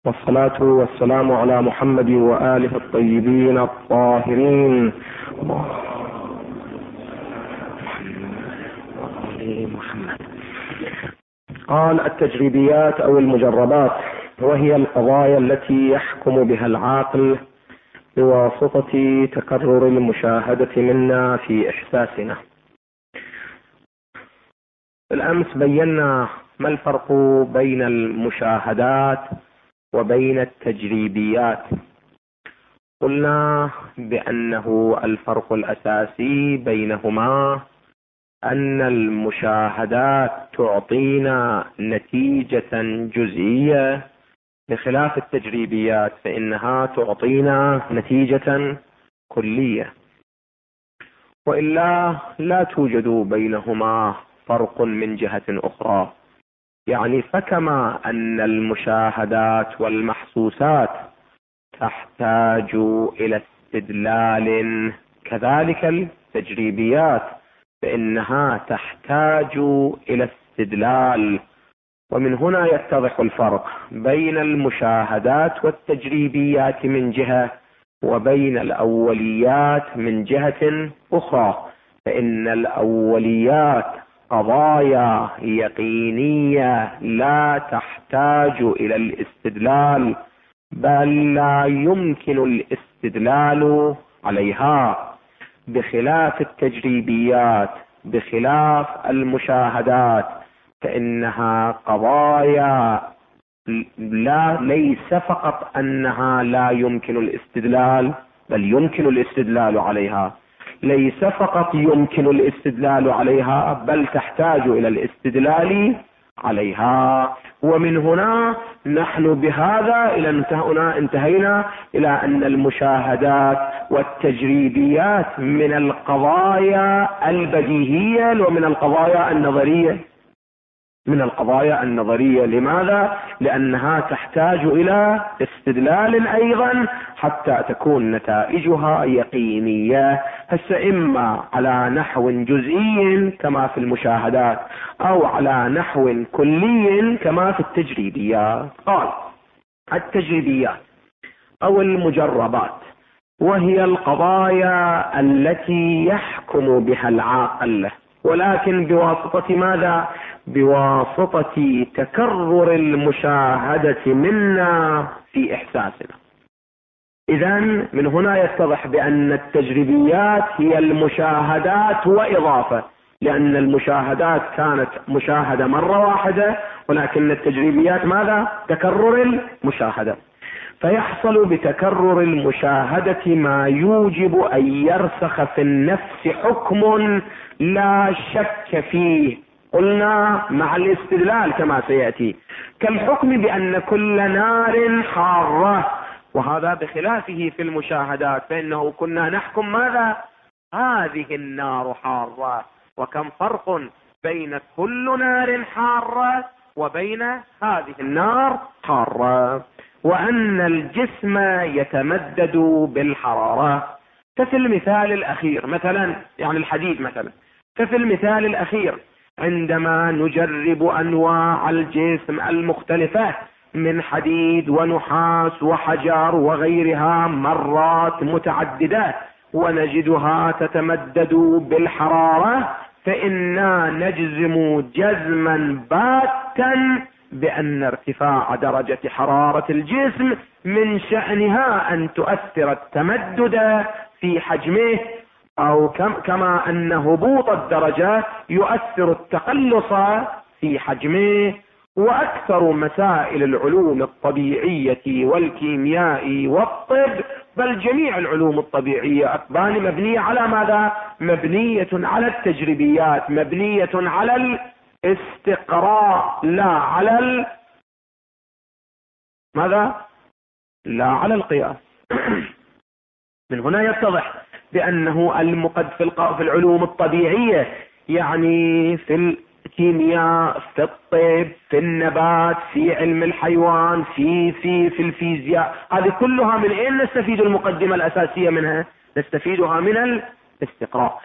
والصلاة والسلام على محمد وآله الطيبين الطاهرين. قال: التجريبيات أو المجربات، وهي القضايا التي يحكم بها العاقل بواسطة تكرر المشاهدة منا في إحساسنا. بالأمس بينا ما الفرق بين المشاهدات وبين التجريبيات. قلنا بأنه الفرق الأساسي بينهما أن المشاهدات تعطينا نتيجة جزئية، بخلاف التجريبيات فإنها تعطينا نتيجة كلية، وإلا لا توجد بينهما فرق من جهة أخرى. يعني فكما أن المشاهدات والمحسوسات تحتاج إلى استدلال، كذلك التجريبيات فإنها تحتاج إلى استدلال. ومن هنا يتضح الفرق بين المشاهدات والتجريبيات من جهة، وبين الأوليات من جهة أخرى. فإن الأوليات قضايا يقينية لا تحتاج إلى الاستدلال، بل لا يمكن الاستدلال عليها، بخلاف التجريبيات، بخلاف المشاهدات، فإنها قضايا ليس فقط أنها لا يمكن الاستدلال، بل يمكن الاستدلال عليها. ليس فقط يمكن الاستدلال عليها، بل تحتاج إلى الاستدلال عليها. ومن هنا نحن بهذا انتهينا إلى أن المشاهدات والتجريبيات من القضايا البديهية ومن القضايا النظرية. من القضايا النظرية. لماذا؟ لأنها تحتاج إلى استدلال أيضا حتى تكون نتائجها يقينية، إما على نحو جزئي كما في المشاهدات، أو على نحو كلي كما في التجريبيات. قال: التجريبيات أو المجربات وهي القضايا التي يحكم بها العاقل، ولكن بواسطة ماذا؟ بواسطة تكرر المشاهدة منا في إحساسنا. إذن من هنا يتضح بأن التجريبيات هي المشاهدات وإضافة، لأن المشاهدات كانت مشاهدة مرة واحدة، ولكن التجريبيات ماذا؟ تكرر المشاهدة. فيحصل بتكرر المشاهدة ما يوجب أن يرسخ في النفس حكم لا شك فيه، قلنا مع الاستدلال كما سيأتي، كالحكم بأن كل نار حارة، وهذا بخلافه في المشاهدات، فإنه كنا نحكم ماذا؟ هذه النار حارة. وكم فرق بين كل نار حارة وبين هذه النار حارة. وأن الجسم يتمدد بالحرارة. ففي المثال الأخير مثلا، يعني الحديد مثلا، ففي المثال الأخير عندما نجرب أنواع الجسم المختلفة من حديد ونحاس وحجر وغيرها مرات متعددة، ونجدها تتمدد بالحرارة، فإنا نجزم جزما باتا بأن ارتفاع درجة حرارة الجسم من شأنها أن تؤثر التمدد في حجمه، أو كما أن هبوط الدرجة يؤثر التقلص في حجمه. وأكثر مسائل العلوم الطبيعية والكيمياء والطب، بل جميع العلوم الطبيعية أكبان مبنية على ماذا؟ مبنية على التجريبيات، مبنية على الاستقراء، لا على ماذا؟ لا على القياس. من هنا يتضح بأنه في العلوم الطبيعية، يعني في الكيمياء، في الطب، في النبات، في علم الحيوان، في الفيزياء، هذه كلها من أين نستفيد المقدمة الأساسية منها؟ نستفيدها من الاستقراء.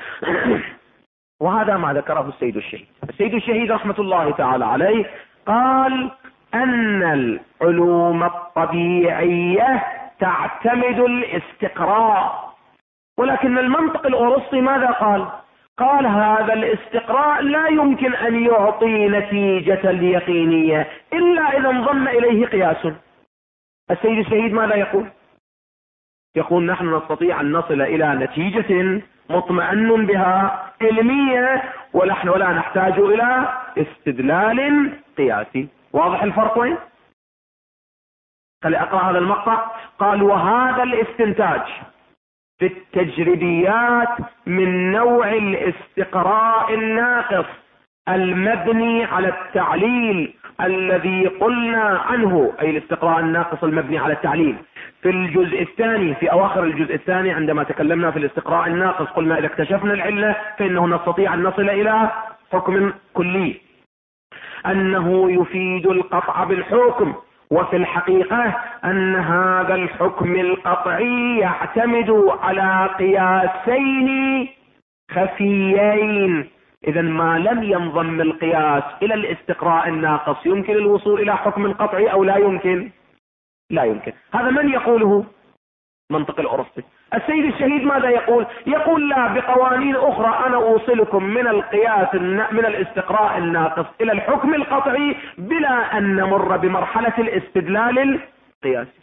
وهذا ما ذكره السيد الشهيد رحمة الله تعالى عليه. قال: أن العلوم الطبيعية تعتمد الاستقراء، ولكن المنطق الأرسطي ماذا قال؟ قال هذا الاستقراء لا يمكن أن يعطي نتيجة يقينية إلا إذا انضم إليه قياس. السيد الشهيد ماذا يقول؟ يقول نحن نستطيع أن نصل إلى نتيجة مطمئن بها علمية ونحن ولا نحتاج إلى استدلال قياسي. واضح الفرق وين؟ خلي أقرأ هذا المقطع. قال وهذا الاستنتاج في التجريبيات من نوع الاستقراء الناقص المبني على التعليل الذي قلنا عنه، أي الاستقراء الناقص المبني على التعليل في الجزء الثاني، في أواخر الجزء الثاني عندما تكلمنا في الاستقراء الناقص قلنا إذا اكتشفنا العلة فإنه نستطيع أن نصل إلى حكم كلي، أنه يفيد القطع بالحكم، وفي الحقيقة أن هذا الحكم القطعي يعتمد على قياسين خفيين. إذا ما لم ينضم القياس إلى الاستقراء الناقص يمكن الوصول إلى حكم قطعي أو لا يمكن؟ لا يمكن. هذا من يقوله؟ منطق الأرسطي. السيد الشهيد ماذا يقول؟ يقول لا، بقوانين أخرى أنا أوصلكم من القياس من الاستقراء الناقص إلى الحكم القطعي بلا أن نمر بمرحلة الاستدلال القياسي.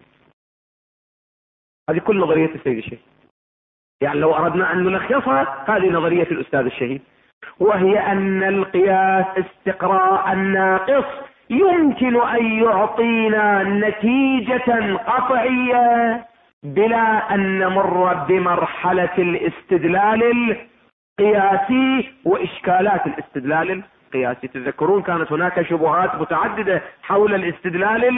هذه كل نظرية السيد الشهيد. يعني لو أردنا أن نلخصها هذه نظرية الأستاذ الشهيد، وهي أن القياس استقراء الناقص يمكن أن يعطينا نتيجة قطعية بلا أن نمر بمرحلة الاستدلال القياسي وإشكالات الاستدلال القياسي. تذكرون كانت هناك شبهات متعددة حول الاستدلال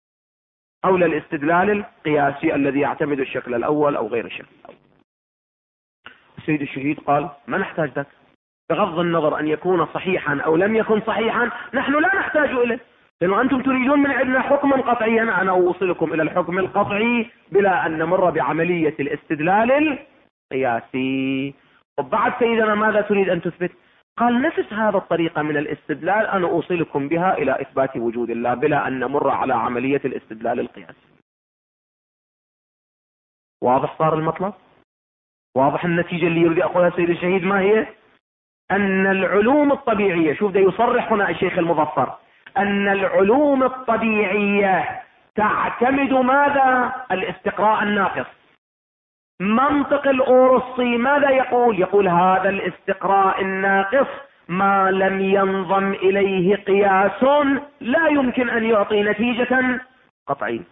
القياسي الذي يعتمد الشكل الأول أو غير الشكل الأول. السيد الشهيد قال ما نحتاج ذلك، بغض النظر أن يكون صحيحا أو لم يكن صحيحا نحن لا نحتاج إليه، لأنه أنتم تريدون من عندنا حكما قطعيا، أنا أوصلكم إلى الحكم القطعي بلا أن نمر بعملية الاستدلال القياسي. وبعد سيدنا ماذا تريد أن تثبت؟ قال نفس هذا الطريقة من الاستدلال أنا أوصلكم بها إلى إثبات وجود الله بلا أن نمر على عملية الاستدلال القياسي. واضح صار المطلب؟ واضح النتيجة اللي يريد أقولها السيد الشهيد ما هي؟ أن العلوم الطبيعية، شوف ده يصرح هنا الشيخ المظفر، أن العلوم الطبيعية تعتمد ماذا؟ الاستقراء الناقص. منطق الأرسطي ماذا يقول؟ يقول هذا الاستقراء الناقص ما لم ينضم إليه قياس لا يمكن أن يعطي نتيجة قطعية.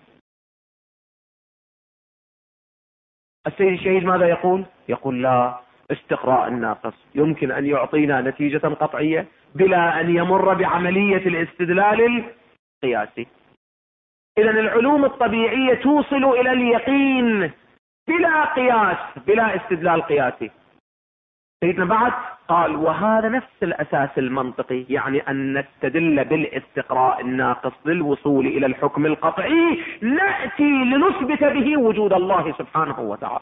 السيد الشهيد ماذا يقول؟ يقول لا، استقراء الناقص يمكن أن يعطينا نتيجة قطعية بلا أن يمر بعملية الاستدلال القياسي. إذن العلوم الطبيعية توصل إلى اليقين بلا قياس، بلا استدلال قياسي. سيدنا بعد قال وهذا نفس الأساس المنطقي، يعني أن نستدل بالاستقراء الناقص للوصول إلى الحكم القطعي نأتي لنثبت به وجود الله سبحانه وتعالى.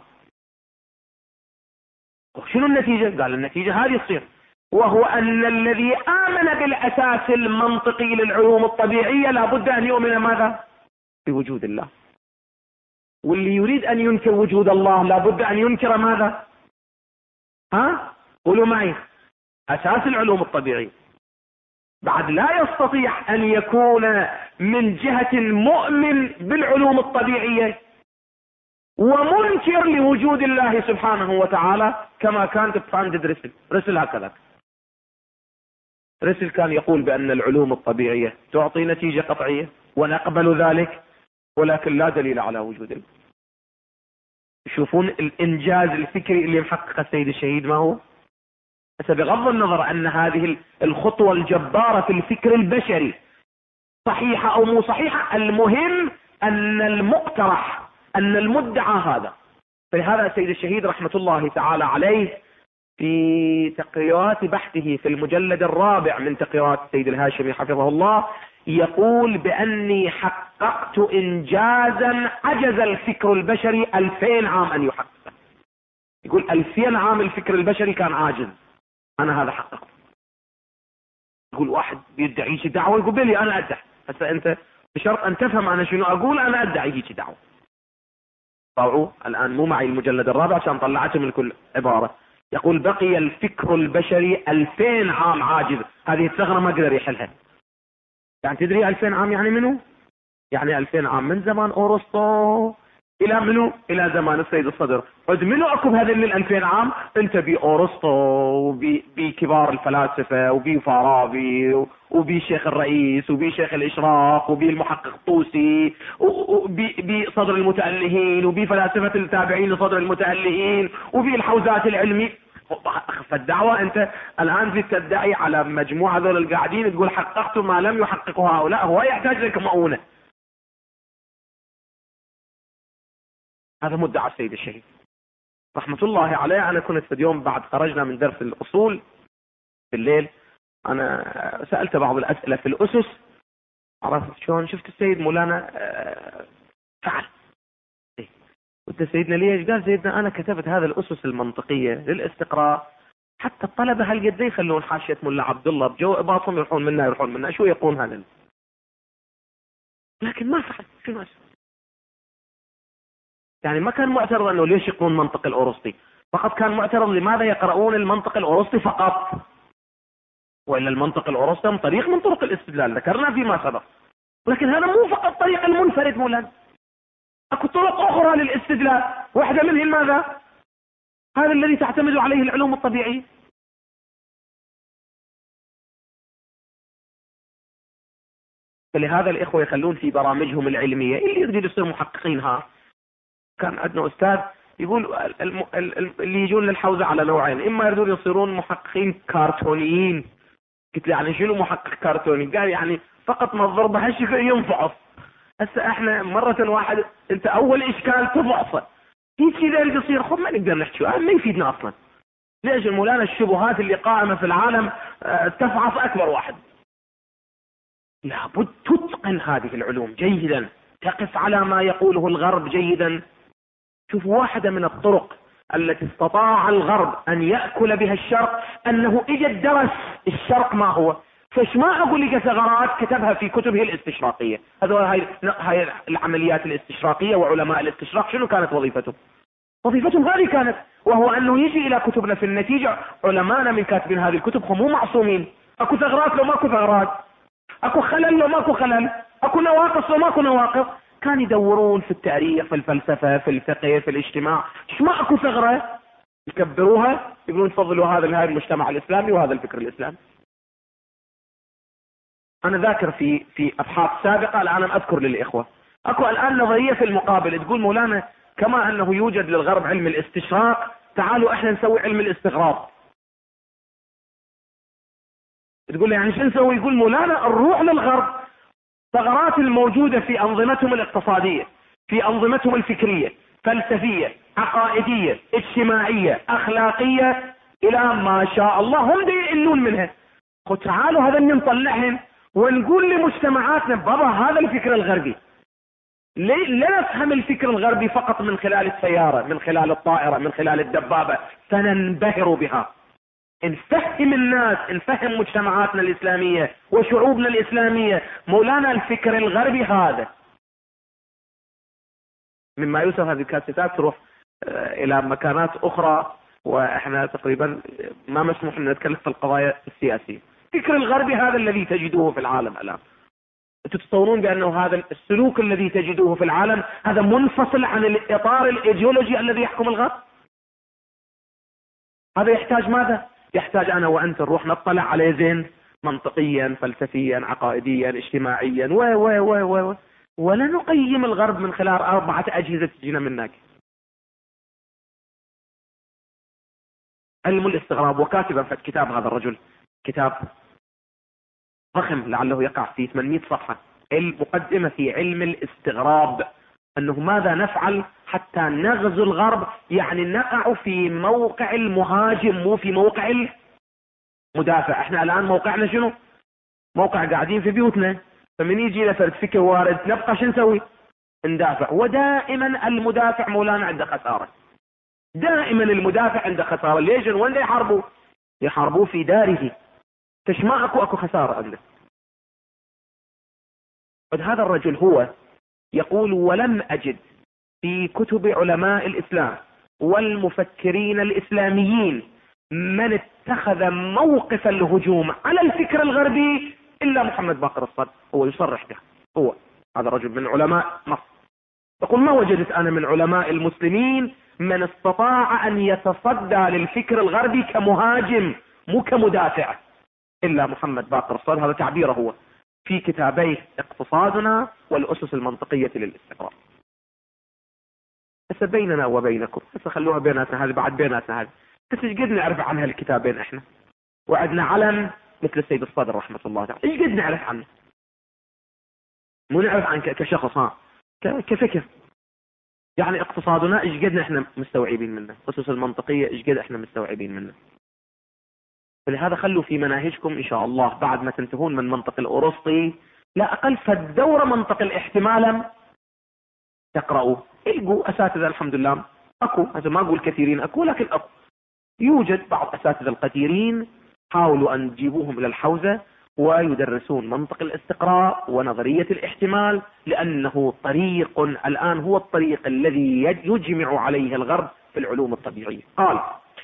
شنو النتيجة؟ قال النتيجة هذه تصير، وهو أن الذي آمن بالأساس المنطقي للعلوم الطبيعية لابد أن يؤمن ماذا؟ بوجود الله. واللي يريد أن ينكر وجود الله لابد أن ينكر ماذا؟ قولوا معي، أساس العلوم الطبيعية. بعد لا يستطيع أن يكون من جهة مؤمن بالعلوم الطبيعية ومنكر لوجود الله سبحانه وتعالى، كما كان عند رسل هكذا. رسل كان يقول بأن العلوم الطبيعية تعطي نتيجة قطعية ونقبل ذلك، ولكن لا دليل على وجود الله. يشوفون الإنجاز الفكري اللي محقق السيد الشهيد ما هو؟ بغض النظر أن هذه الخطوة الجبارة في الفكر البشري صحيحة أو مو صحيحة، المهم أن المقترح، أن المدعى هذا. فلهذا السيد الشهيد رحمة الله تعالى عليه في تقريرات بحثه في المجلد الرابع من تقريرات السيد الهاشمي حفظه الله يقول بأني حققت إنجازا عجز الفكر البشري 2000 عام أن يحققه. يقول 2000 عام الفكر البشري كان عاجز، أنا هذا حققته. يقول واحد بيدعي شي دعوة يقول بلي أنا أدعي، هسه انت بشرط ان تفهم انا شنو اقول، انا ادعي هيك دعوه. طبعوا الان مو معي المجلد الرابع عشان طلعته من كل عباره. يقول بقي الفكر البشري 2000 عام عاجز. هذه الثغره ما قدر يحلها. يعني تدري 2000 عام يعني منو؟ يعني 2000 عام من زمان ارسطو الى منو؟ الى زمان السيد الصدر. عد منو عقب هذين ال 2000 عام؟ انت بارسطو وبكبار الفلاسفه وبفارابي وبشيخ الرئيس وبشيخ الاشراق وبالمحقق الطوسي وبصدر المتألهين وبفلاسفه التابعين لصدر المتألهين وبالحوزات العلميه. فالدعوة انت الان تدعي على مجموعة هذول القاعدين تقول حققت ما لم يحققه هؤلاء. هو يحتاج لك مؤونة. هذا مدعى السيد الشهيد رحمة الله عليه. انا كنت في اليوم بعد خرجنا من درس الاصول في الليل، انا سألت بعض الاسئلة في الاسس. عرفت شلون؟ شفت السيد مولانا فعل. قلت سيدنا ليش؟ قال سيدنا انا كتبت هذا الاسس المنطقية للاستقراء حتى الطلبة هالقد يخلون حاشية ملا عبد الله بجو باطهم يروحون منا شو يقون هذا، لكن ما فعل. شنو اسوي؟ يعني ما كان معترض انه ليش يقرون منطق الارسطي، فقط كان معترض لماذا يقرؤون المنطق الارسطي فقط، والا المنطق الارسطي طريق من طرق الاستدلال ذكرنا فيما سبق. لكن هذا مو فقط طريق المنفرد مولانا، اكو طرق اخرى للاستدلال، واحدة منهم ماذا؟ هذا الذي تعتمد عليه العلوم الطبيعية. فلهذا الإخوة يخلون في برامجهم العلمية اللي يريد يصير محققين. كان عندنا أستاذ يقول اللي يجون للحوزة على نوعين، إما يريدون يصيرون محققين كارتونيين. قلت له يعني شنو محقق كارتوني؟ قال يعني فقط ما الضربة هالشكل ينفعص. هسه احنا مرة واحد انت اول اشكال تفعصه هيك كذا يريد يصير خب ما نقدر نحكي ما يفيدنا اصلا. ليش؟ مولانا الشبهات اللي قائمة في العالم تفعص اكبر واحد. لابد تتقن هذه العلوم جيدا، تقف على ما يقوله الغرب جيدا. شوف واحدة من الطرق التي استطاع الغرب ان يأكل بها الشرق انه اجى درس الشرق ما هو. فش ما اقول لك ثغرات كتبها في كتبه الاستشراقية. هاي العمليات الاستشراقية وعلماء الاستشراق شنو كانت وظيفتهم؟ وظيفتهم هذه كانت، وهو انه يجي الى كتبنا في النتيجة علماءنا من كاتبين هذه الكتب هم مو معصومين. اكو ثغرات لو ماكو ثغرات، اكو خلل لو ماكو خلل، اكو نواقص لو ماكو نواقص. كان يدورون في التاريخ في الفلسفة في الفقه في الاجتماع ايش ما اكو ثغرة يكبروها يقولون تفضلوا هذا لهذا المجتمع الاسلامي وهذا الفكر الاسلامي. انا ذاكر في ابحاث سابقة الان اذكر للاخوة اكو الان نظرية في المقابل تقول مولانا كما انه يوجد للغرب علم الاستشراق تعالوا احنا نسوي علم الاستغراب. تقول له يعني شو نسوي؟ يقول مولانا نروح للغرب ثغرات الموجودة في انظمتهم الاقتصادية في انظمتهم الفكرية فلسفية عقائدية اجتماعية اخلاقية الى ما شاء الله هم دي يقلون منها. تعالوا هذا اللي نطلعهم ونقول لمجتمعاتنا بابا هذا الفكر الغربي. لا نفهم الفكر الغربي فقط من خلال السيارة من خلال الطائرة من خلال الدبابة فننبهر بها. نفهم الناس نفهم مجتمعاتنا الإسلامية وشعوبنا الإسلامية مولانا الفكر الغربي هذا. مما يوصف هذه الكاسيتات تروح إلى مكانات أخرى وإحنا تقريبا ما مسموح أن نتكلم في القضايا السياسية. الفكر الغربي هذا الذي تجدوه في العالم الآن. تتصورون بأنه هذا السلوك الذي تجدوه في العالم هذا منفصل عن الإطار الإيديولوجي الذي يحكم الغرب؟ هذا يحتاج ماذا؟ يحتاج أنا وأنت نروح نطلع عليه زين منطقيا فلسفيا عقائديا اجتماعيا ولا نقيم الغرب من خلال 4 أجهزة تجينا من هناك. علم الاستغراب. وكاتبا في كتاب هذا الرجل كتاب ضخم لعله يقع في 800 صفحة المقدمة في علم الاستغراب أنه ماذا نفعل حتى نغزو الغرب يعني نقع في موقع المهاجم مو في موقع المدافع. احنا الآن موقعنا شنو؟ موقع قاعدين في بيوتنا فمن يجي لفرد فكر وارد نبقى شو نسوي؟ ندافع. ودائما المدافع مولانا عنده خسارة. دائما المدافع عنده خسارة. ليش؟ وين يحاربوا؟ يحاربوا في داره. فش ما اكو خسارة عنده. هذا الرجل هو يقول: ولم أجد في كتب علماء الإسلام والمفكرين الإسلاميين من اتخذ موقف الهجوم على الفكر الغربي إلا محمد باقر الصدر. هو يصرح به، هو هذا الرجل من علماء مصر يقول: ما وجدت أنا من علماء المسلمين من استطاع أن يتصدى للفكر الغربي كمهاجم مو كمدافع إلا محمد باقر الصدر. هذا تعبيره هو في كتابيه اقتصادنا والأسس المنطقية للاستقرار. هسه بيننا وبينكم، هسه خلوها بيناتنا، هذه بعد بيناتنا، هذه بس ايش قد نعرف عن هالكتابين احنا؟ وعندنا علم مثل السيد الصدر رحمة الله تعالى، ايش قد نعرف عنه؟ مو نعرف عنه كشخص، كفكر. يعني اقتصادنا ايش قد احنا مستوعبين منه، الأسس المنطقية ايش قد احنا مستوعبين منه. فلهذا خلوا في مناهجكم ان شاء الله بعد ما تنتهون من منطق الأرسطي لا اقل فالدورة منطق الاحتمال تقرأوا. القوا اساتذة الحمد لله اكو، هذا ما اقول كثيرين اكو، لكن اكو يوجد بعض اساتذة القديرين، حاولوا ان تجيبوهم الى الحوزة ويدرسون منطق الاستقراء ونظرية الاحتمال، لانه طريق الان هو الطريق الذي يجمع عليه الغرب في العلوم الطبيعية. قال: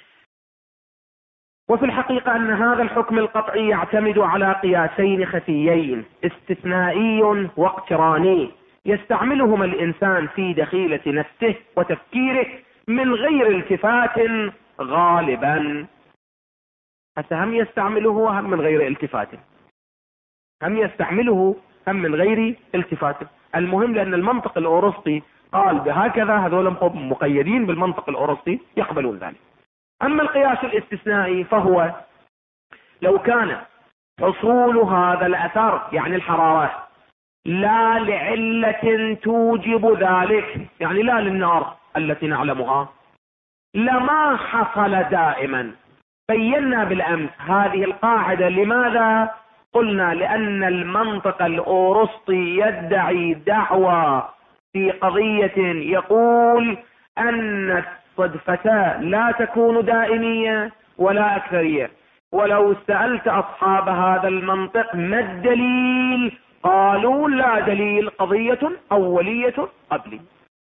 وفي الحقيقة أن هذا الحكم القطعي يعتمد على قياسين خفيين استثنائي واقتراني يستعملهما الإنسان في دخيلة نفسه وتفكيره من غير التفات غالبا. هم يستعمله هم من غير التفات، هم يستعمله هم من غير التفات. المهم لأن المنطق الأرسطي قال بهكذا، هذول مقيدين بالمنطق الأرسطي يقبلون ذلك. أما القياس الاستثنائي فهو لو كان حصول هذا الأثر يعني الحرارة لا لعلة توجب ذلك، يعني لا للنار التي نعلمها، لما حصل دائما. بينا بالأمس هذه القاعدة. لماذا؟ قلنا لأن المنطق الأرسطي يدعي دعوى في قضية يقول أن الصدفة لا تكون دائمية ولا أكثرية. ولو سألت أصحاب هذا المنطق ما الدليل؟ قالوا لا دليل، قضية أولية قبلي.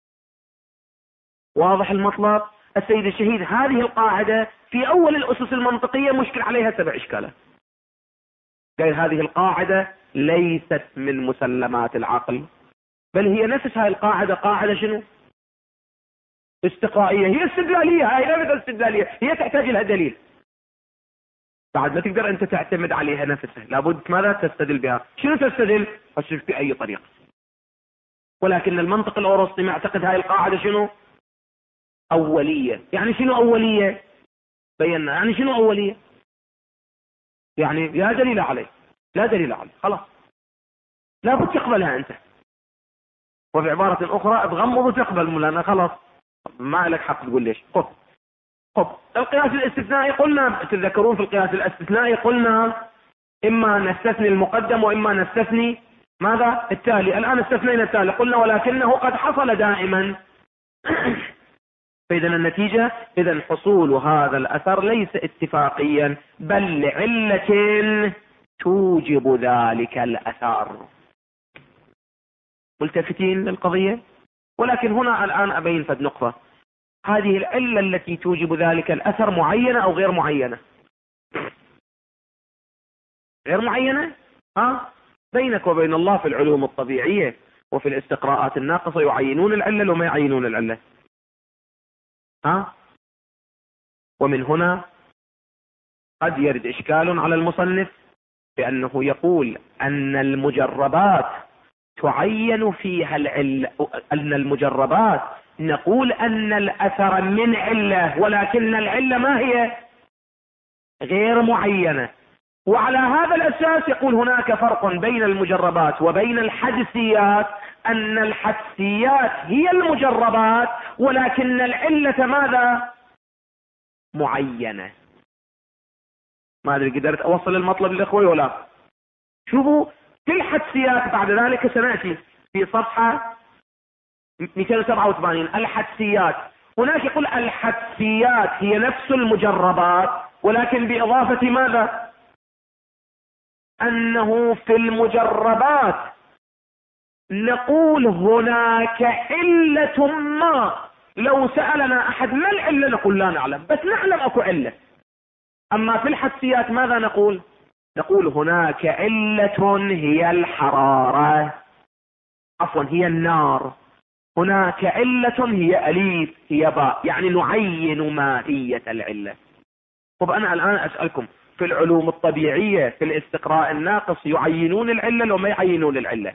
واضح المطلب؟ السيد الشهيد هذه القاعدة في أول الأسس المنطقية مشكل عليها 7 إشكالات. قال هذه القاعدة ليست من مسلمات العقل، بل هي نفس هاي القاعدة قاعدة شنو؟ استقرائية، هي استدلالية، هاي لا استدلالية، هي تحتاج لها دليل. بعد ما تقدر أنت تعتمد عليها نفسها، لابد ماذا تستدل بها؟ شنو تستدل؟ أشوف بأي طريقة. ولكن المنطق الأرسطي معتقد هاي القاعدة شنو؟ أولية. يعني شنو أولية؟ بينا يعني شنو أولية؟ يعني لا دليل عليه، لا دليل عليه، خلاص لابد تقبلها أنت. وفي عبارة أخرى تغمض وتقبل، لأن خلاص ما لك حق تقول ليش. خب القياس الاستثنائي قلنا، تتذكرون في القياس الاستثنائي قلنا إما نستثني المقدم وإما نستثني ماذا؟ التالي. الآن استثنينا التالي، قلنا ولكنه قد حصل دائما. فإذا النتيجة إذا حصول هذا الأثر ليس اتفاقيا بل لعلة توجب ذلك الأثر. ملتفتين للقضية؟ ولكن هنا الآن أبين فد نقطة. هذه العلة التي توجب ذلك الأثر معينة أو غير معينة؟ غير معينة؟ بينك وبين الله في العلوم الطبيعية وفي الاستقراءات الناقصة يعينون العلة وما يعينون العلة. ومن هنا قد يرد إشكال على المصنف بأنه يقول أن المجربات تعين فيها العلة، أن المجربات نقول أن الأثر من علة، ولكن العلة ما هي؟ غير معينة. وعلى هذا الأساس يقول هناك فرق بين المجربات وبين الحدسيات، أن الحدسيات هي المجربات ولكن العلة ماذا؟ معينة. ما أدري قدرت أوصل المطلب للأخوة ولا؟ شوفوا في الحدسيات بعد ذلك سنأتي في صفحة 287 الحدسيات. هناك يقول الحدسيات هي نفس المجربات ولكن بإضافة ماذا؟ أنه في المجربات نقول هناك علة ما. لو سألنا أحد ما العلة نقول لا نعلم، بس نعلم أكو علة. أما في الحسيات ماذا نقول؟ نقول هناك علة هي الحرارة، عفوا هي النار. هناك علة هي أليف، هي باء، يعني نعين ماهية العلة. طب أنا الآن أسألكم، في العلوم الطبيعية في الاستقراء الناقص يعينون العلة لو ما يعينون العلة؟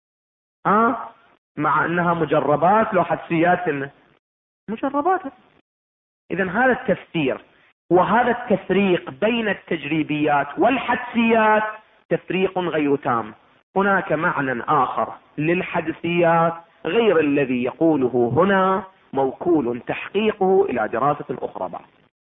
مع أنها مجربات لو حسيات مجربات. إذا هذا التفسير وهذا التفريق بين التجريبيات والحدسيات تفريق غير تام. هناك معنى آخر للحدسيات غير الذي يقوله هنا، موكول تحقيقه إلى دراسة أخرى بعد.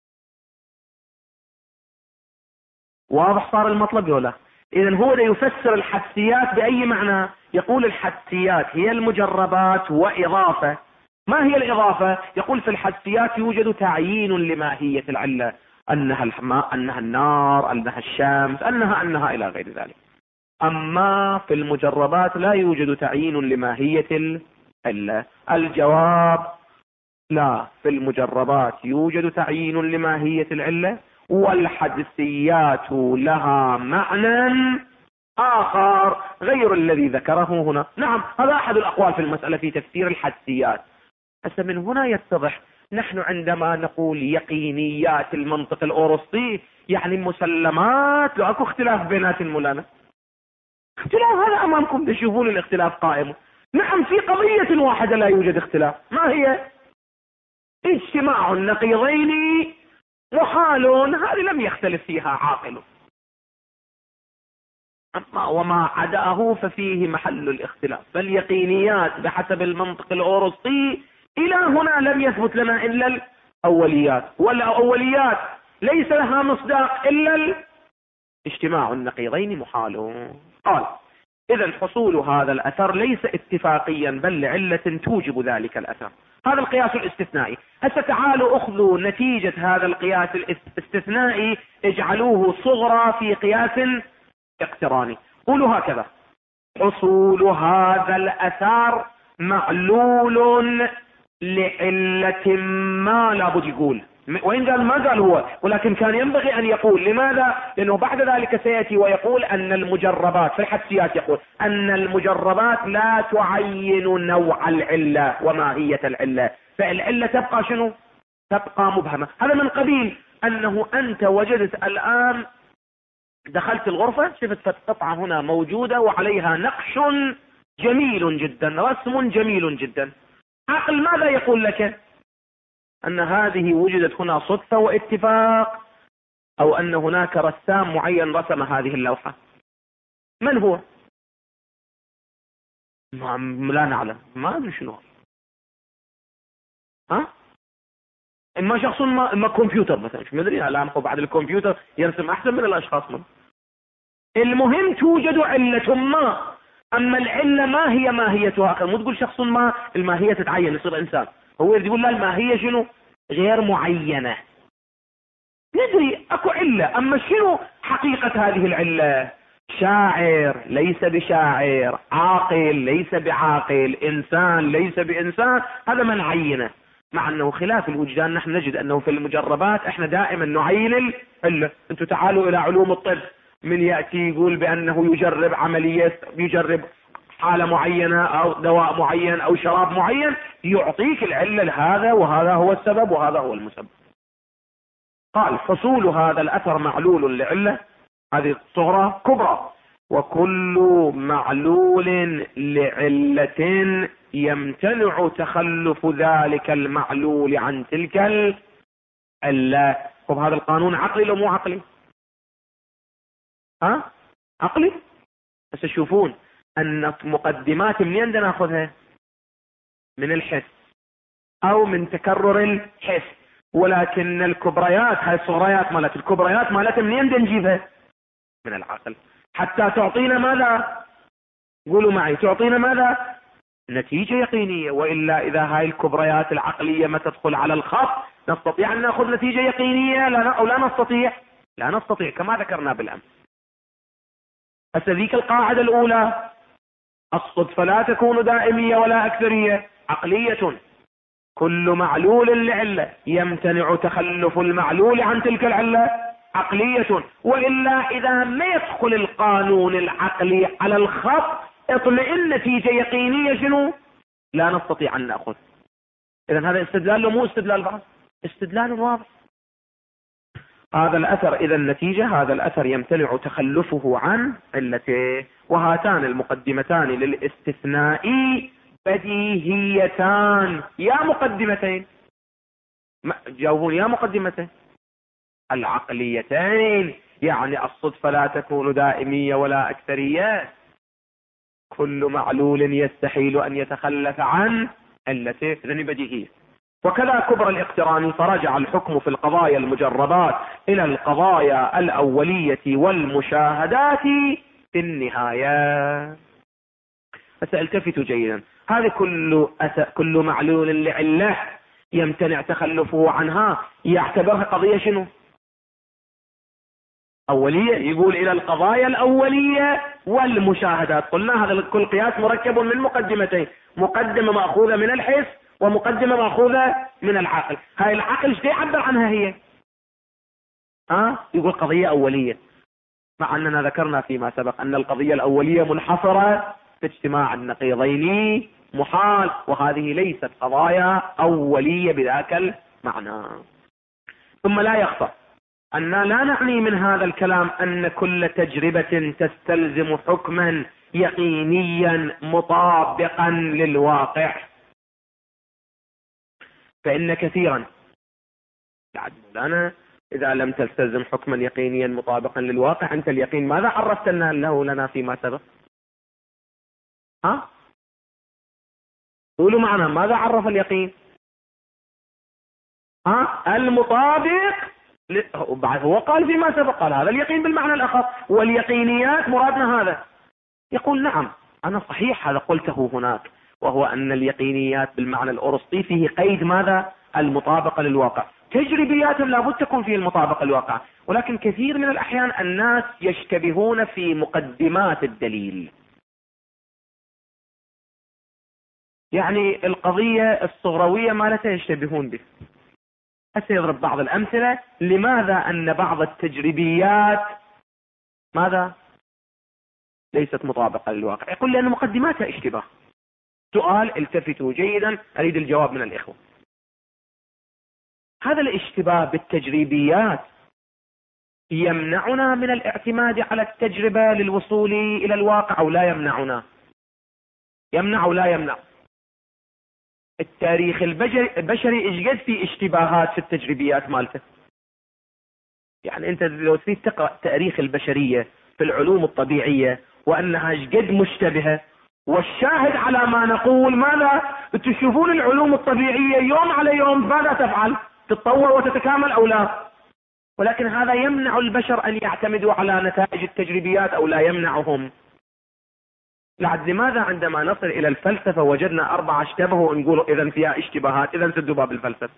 واضح صار المطلب ولا؟ إذن هو يفسر الحدسيات بأي معنى؟ يقول الحدسيات هي المجربات وإضافة. ما هي الإضافة؟ يقول في الحدسيات يوجد تعيين لماهية العلة، أنها الماء، أنها النار، أنها الشمس، أنها إلى غير ذلك. أما في المجربات لا يوجد تعيين لماهية العلة. الجواب لا، في المجربات يوجد تعيين لماهية العلة، والحدسيات لها معنى آخر غير الذي ذكره هنا. نعم، هذا أحد الأقوال في المسألة في تفسير الحدسيات. هسه من هنا يتضح نحن عندما نقول يقينيات المنطق الأوروسطي يعني مسلمات، لو اكو اختلاف بينات المولانا. اختلاف هذا أمامكم تشوفون الاختلاف قائم. نعم، في قضية واحدة لا يوجد اختلاف، ما هي؟ اجتماع النقيضين محال، هذه لم يختلف فيها عاقل. أما وما عداه ففيه محل الاختلاف. فاليقينيات بحسب المنطق الأوروسطي إلى هنا لم يثبت لنا إلا الأوليات، والأوليات ليس لها مصداق إلا اجتماع النقيضين محال. قال إذن حصول هذا الأثر ليس اتفاقيا بل لعلة توجب ذلك الأثر. هذا القياس الاستثنائي. هسه تعالوا اخذوا نتيجة هذا القياس الاستثنائي اجعلوه صغرى في قياس اقتراني. قولوا هكذا: حصول هذا الأثر معلول لعلة ما. لابد يقول، وإن قال ما قال هو، ولكن كان ينبغي أن يقول. لماذا؟ لأنه بعد ذلك سيأتي ويقول أن المجربات في الحدسيات، يقول أن المجربات لا تعين نوع العلة وماهية العلة، فالعلة تبقى شنو؟ تبقى مبهمة. هذا من قبيل أنه أنت وجدت الآن، دخلت الغرفة شفت قطعة هنا موجودة وعليها نقش جميل جدا، رسم جميل جدا. عقل ماذا يقول لك؟ أن هذه وجدت هنا صدفة واتفاق، أو أن هناك رسام معين رسم هذه اللوحة. من هو؟ لا نعلم، ما أدري شنو. إما شخص ما كمبيوتر مثلا، مش مدري الآن بعد الكمبيوتر يرسم أحسن من الأشخاص من. المهم توجد علة ما. أما العلة ما هي ماهيتها؟ مو تقول شخص ما الماهية تتعين يصير إنسان. هو يقول لا، الماهية شنو؟ غير معينة. ندري اكو علة، اما شنو حقيقة هذه العلة؟ شاعر ليس بشاعر، عاقل ليس بعاقل، انسان ليس بانسان، هذا ما نعينه. مع انه خلاف الوجدان نحن نجد انه في المجربات احنا دائما نعين العلة. انتم تعالوا الى علوم الطب، من يأتي يقول بانه يجرب عملية، يجرب حالة معينة او دواء معين او شراب معين، يعطيك العلة لهذا، وهذا هو السبب وهذا هو المسبب. قال حصول هذا الأثر معلول لعلة، هذه صغرى كبرى، وكل معلول لعلة يمتنع تخلف ذلك المعلول عن تلك العلة. طب هذا القانون عقلي لو مو عقلي؟ عقلي. بس تشوفون أن مقدمات منين ناخذها؟ من الحس أو من تكرر الحس، ولكن الكبريات، هاي الصغريات مالت الكبريات مالتها منين نجيبها؟ من العقل، حتى تعطينا ماذا؟ قولوا معي، تعطينا ماذا؟ نتيجة يقينية. وإلا إذا هاي الكبريات العقلية ما تدخل على الخط نستطيع أن نأخذ نتيجة يقينية أو لا نستطيع؟ لا نستطيع، كما ذكرنا بالأمس. هسه ذيك القاعدة الأولى الصدفة لا تكون دائمية ولا أكثرية، عقلية. كل معلول لعلة يمتنع تخلف المعلول عن تلك العلة، عقلية. وإلا إذا ما يدخل القانون العقلي على الخط اطمئن نتيجة يقينية شنو؟ لا نستطيع أن نأخذ. إذن هذا استدلال مو استدلال بعض، استدلال واضح. هذا الأثر إذا النتيجة هذا الأثر يمتنع تخلفه عن علته. وهاتان المقدمتان للاستثناء بديهيتان. يا مقدمتين، جاوبون يا مقدمتين. العقليتين يعني الصدفة لا تكون دائمية ولا أكثرية، كل معلول يستحيل أن يتخلف عن علته، إذن بديهية. وكذا كبرى الاقتران، فرجع الحكم في القضايا المجربات إلى القضايا الأولية والمشاهدات في النهاية. فسألتفتوا جيدا، هذا كل معلول لعلة يمتنع تخلفه عنها يعتبرها قضية شنو؟ أولية. يقول إلى القضايا الأولية والمشاهدات. قلنا هذا كل قياس مركب من مقدمتين، مقدمة مأخوذة من الحس ومقدمة مأخوذة من العقل. هاي العقل ايش يعبر عنها هي؟ يقول قضية أولية، مع أننا ذكرنا فيما سبق أن القضية الأولية منحصرة في اجتماع النقيضين محال، وهذه ليست قضايا أولية بذاك المعنى. ثم لا يخفى أننا لا نعني من هذا الكلام أن كل تجربة تستلزم حكما يقينيا مطابقا للواقع. فإن كثيرا مولانا إذا لم تستلزم حكما يقينيا مطابقا للواقع، أنت اليقين ماذا عرفت لنا فيما سبق؟ قولوا معنا، ماذا عرف اليقين؟ المطابق. هو قال فيما سبق، قال هذا اليقين بالمعنى الأخف، واليقينيات مرادنا هذا. يقول نعم أنا صحيح هذا قلته هناك، وهو أن اليقينيات بالمعنى الأرسطي فيه قيد ماذا؟ المطابقة للواقع. تجريبيات لابد تكون فيه المطابقة للواقع، ولكن كثير من الأحيان الناس يشتبهون في مقدمات الدليل. يعني القضية الصغروية مالتها يشتبهون به. سيضرب بعض الأمثلة لماذا أن بعض التجريبيات ماذا؟ ليست مطابقة للواقع. يقول لأن مقدماتها اشتباه. سؤال التفتوا جيدا، أريد الجواب من الإخوة. هذا الاشتباه بالتجريبيات يمنعنا من الاعتماد على التجربة للوصول إلى الواقع أو لا يمنعنا؟ يمنع أو لا يمنع؟ التاريخ البشري ايش قد في اشتباهات في التجريبيات مالته. يعني انت لو تريد تقرأ تاريخ البشرية في العلوم الطبيعية وانها ايش قد مشتبهة، والشاهد على ما نقول ماذا؟ تشوفون العلوم الطبيعية يوم على يوم ماذا تفعل؟ تتطور وتتكامل او لا؟ ولكن هذا يمنع البشر ان يعتمدوا على نتائج التجريبيات او لا يمنعهم. لماذا عندما نصل إلى الفلسفة وجدنا 4 اشتبهوا نقول إذن فيها اشتباهات، إذن سدوا باب الفلسفة؟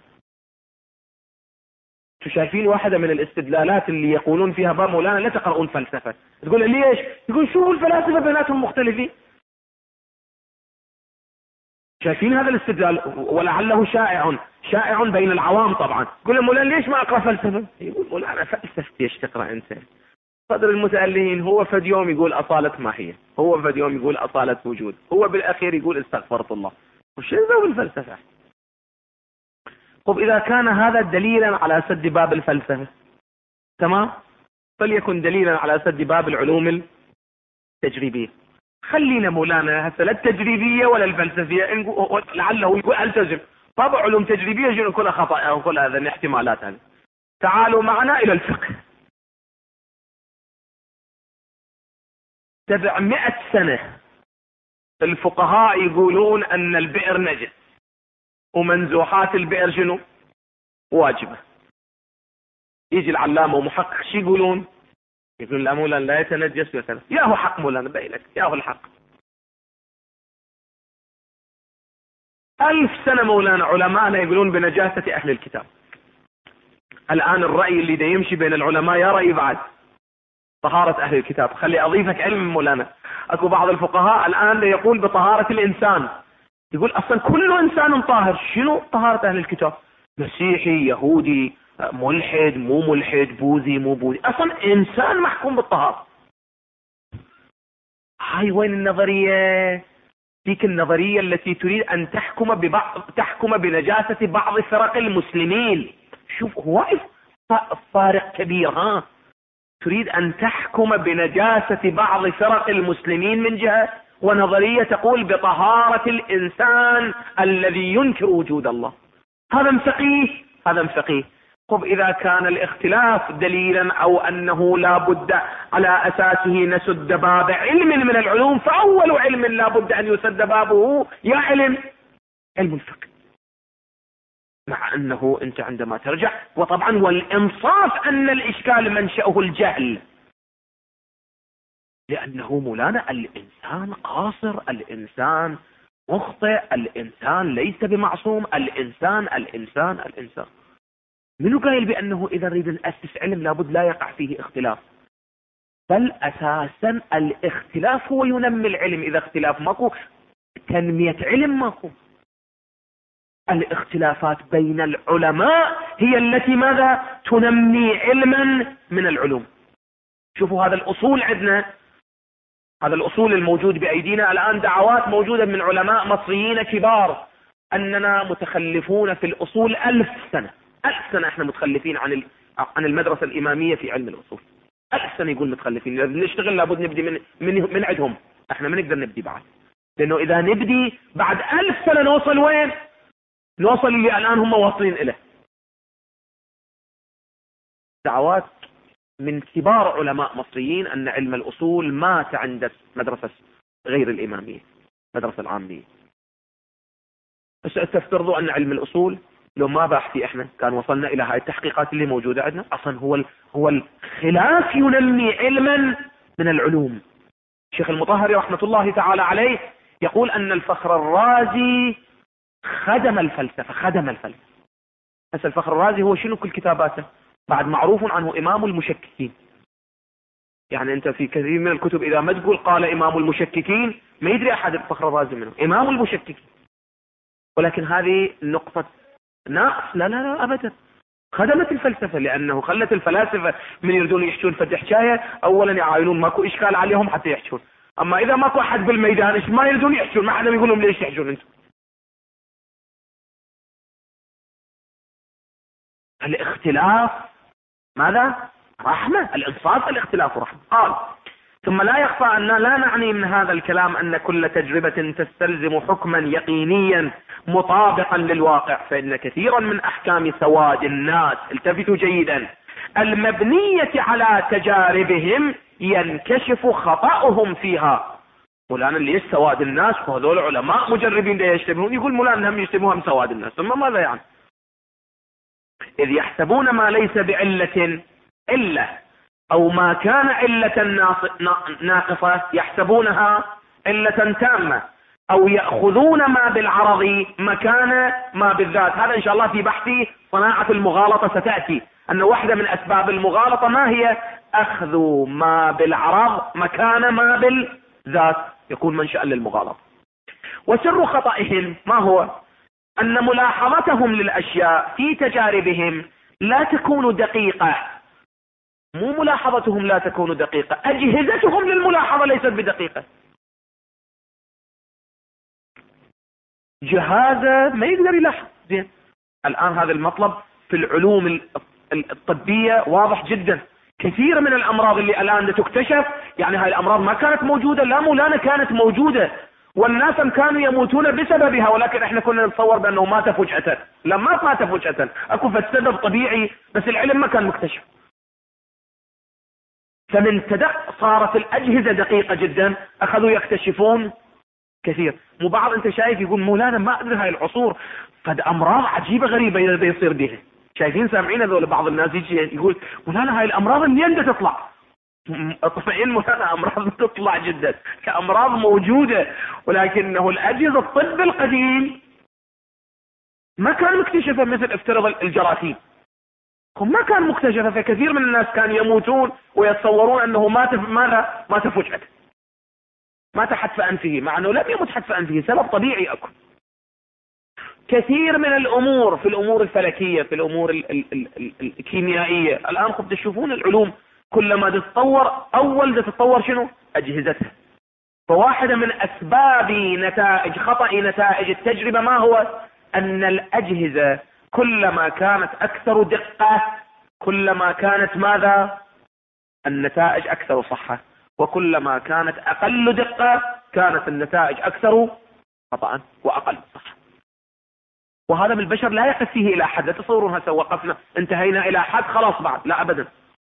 شايفين واحدة من الاستدلالات اللي يقولون فيها باب مولانا لا تقرؤون فلسفة. تقول ليش؟ يقول شوفوا الفلاسفة بيناتهم مختلفين. شايفين هذا الاستدلال؟ ولعله شائع بين العوام طبعا. يقول مولانا ليش ما أقرأ فلسفة؟ يقول مولانا فلسفتي ايش تقرأ أنت؟ صدر المتألهين هو فد يوم يقول أصالة ماهية، هو فد يوم يقول أصالة وجود، هو بالأخير يقول استغفرت الله. وش ذو الفلسفة؟ طب إذا كان هذا دليلا على سد باب الفلسفة تمام، فليكن دليلا على سد باب العلوم التجريبية. خلينا مولانا هسه لا التجريبية ولا الفلسفية، لعله يقول ألتزم طبعا علوم تجريبية جنو كلها خطأ أو كل هذا الاحتمالات هذه. تعالوا معنا إلى الفقه. 700 سنة الفقهاء يقولون أن البئر نجس ومنزوحات البئر شنو؟ واجبة. يجي العلامة ومحقق شو يقولون؟ يقولون لا مولانا لا يتنجس ويتنجس. يا هو حق مولانا بينك، يا هو الحق. 1000 سنة مولانا علماءنا يقولون بنجاسة أهل الكتاب. الآن الرأي اللي دا يمشي بين العلماء يا رأي بعد طهارة أهل الكتاب. خلي أضيفك علم مولانا، أكو بعض الفقهاء الآن يقول بطهارة الإنسان، يقول أصلا كل إنسان طاهر. شنو طهارة أهل الكتاب؟ مسيحي، يهودي، ملحد، مو ملحد، بوذي، مو بوذي، أصلا إنسان محكوم بالطهارة. هاي وين النظرية؟ تلك النظرية التي تريد أن تحكم بنجاسة بعض فرق المسلمين. شوف هو فارق كبير. ها، تريد أن تحكم بنجاسة بعض فرق المسلمين من جهة، ونظرية تقول بطهارة الإنسان الذي ينكر وجود الله. هذا فقيه، هذا فقيه. طب إذا كان الاختلاف دليلا أو أنه لا بد على أساسه نسد باب علم من العلوم، فأول علم لا بد أن يسد بابه يا علم الفقه. مع أنه أنت عندما ترجع، وطبعا والإنصاف أن الإشكال منشأه الجهل، لأنه مولانا الإنسان قاصر، الإنسان مخطئ، الإنسان ليس بمعصوم، الإنسان. منو قايل بأنه إذا نريد نأسس علم لابد لا يقع فيه اختلاف؟ بل أساسا الاختلاف هو ينمي العلم. إذا اختلاف ماكو، تنمية علم ماكو. الاختلافات بين العلماء هي التي ماذا؟ تنمي علما من العلوم. شوفوا هذا الأصول عندنا، هذا الأصول الموجود بأيدينا الآن، دعوات موجودة من علماء مصريين كبار أننا متخلفون في الأصول 1000 سنة. 1000 سنة احنا متخلفين عن المدرسة الإمامية في علم الأصول. 1000 سنة يقول متخلفين. لازم نشتغل، لابد نبدي من عندهم. احنا ما نقدر نبدي بعد، لأنه إذا نبدي بعد 1000 سنة نوصل وين؟ نوصل اللي الآن هم واصلين إليه. دعوات من كبار علماء مصريين أن علم الأصول مات عند مدرسة غير الإمامية، مدرسة العامية. بس تفترضوا أن علم الأصول لو ما بحثي احنا كان وصلنا إلى هاي التحقيقات اللي موجودة عندنا. أصلا هو الخلاف ينمي علما من العلوم. الشيخ المطهري رحمة الله تعالى عليه يقول أن الفخر الرازي خدم الفلسفة. بس الفخر الرازي هو شنو كل كتاباته؟ بعد معروف عنه إمام المشككين. يعني أنت في كثير من الكتب إذا ما تقول قال إمام المشككين ما يدري أحد الفخر الرازي منه، إمام المشككين. ولكن هذه نقطة ناقص. لا أبدا، خدمت الفلسفة، لأنه خلت الفلاسفة من يريدون يحشون فد حكاية أولا يعاينون ماكو إشكال عليهم حتى يحشون. أما إذا ماكو أحد بالميدان إيش ما يريدون يحشون، ما حدا يقول لهم ليش يحشون أنتم. الاختلاف ماذا؟ رحمة. الإنصاف، الاختلاف رحمة. قال ثم لا يخفى أننا لا نعني من هذا الكلام أن كل تجربة تستلزم حكما يقينيا مطابقا للواقع، فإن كثيرا من أحكام سواد الناس، التفتوا جيدا، المبنية على تجاربهم ينكشف خطأهم فيها. مولانا ليش سواد الناس؟ وهذول علماء مجربين دا يشتبهون. يقول مولانا هم يشتبهون سواد الناس، ثم ماذا يعني؟ إذ يحسبون ما ليس بعلة علة، أو ما كان علة ناقصة يحسبونها علة تامة، أو يأخذون ما بالعرض مكان ما بالذات. هذا إن شاء الله في بحث صناعة المغالطة ستأتي، أن واحدة من أسباب المغالطة ما هي؟ أخذ ما بالعرض مكان ما بالذات، يكون منشأ للمغالطة. وسر خطئهم ما هو؟ أن ملاحظتهم للأشياء في تجاربهم لا تكون دقيقة. مو ملاحظتهم لا تكون دقيقة، أجهزتهم للملاحظة ليست بدقيقة. جهازه ما يقدر يلاحظ زين. الآن هذا المطلب في العلوم الطبية واضح جدا. كثير من الأمراض اللي الآن تكتشف، يعني هاي الأمراض ما كانت موجودة، لا مولانا كانت موجودة، والناس كانوا يموتون بسببها، ولكن احنا كنا نتصور بأنه مات فجأة. لا، ما مات فجأة، اكو سبب طبيعي، بس العلم ما كان مكتشف. فمن تدق صارت الأجهزة دقيقة جدا، أخذوا يكتشفون كثير. مو بعض أنت شايف يقول مولانا ما أدري هاي العصور قد أمراض عجيبة غريبة يصير بها. شايفين سامعين هذول بعض الناس يجي يقول مولانا هاي الأمراض منين تطلع؟ اطمئن مولانا، أمراض تطلع جدا، كأمراض موجودة، ولكنه الأجهزة الطب القديم ما كان مكتشفة. مثل افترض الجراثيم، ما كان مكتشفة، فكثير من الناس كانوا يموتون ويتصورون أنه مات فجأة، مات حتف أنفه، مع أنه لم يمت حتف أنفه، سبب طبيعي أكو. كثير من الأمور، في الأمور الفلكية، في الأمور الكيميائية، الآن خب تشوفون العلوم كلما تتطور أول تتطور شنو؟ أجهزتها. فواحدة من أسباب خطأ نتائج التجربة ما هو؟ أن الأجهزة كلما كانت أكثر دقة كلما كانت ماذا؟ النتائج أكثر صحة، وكلما كانت أقل دقة كانت النتائج أكثر خطأ وأقل صحة. وهذا بالبشر لا يقف فيه إلى حد، لا تصورون هسه وقفنا انتهينا إلى حد خلاص بعد، لا أبدا.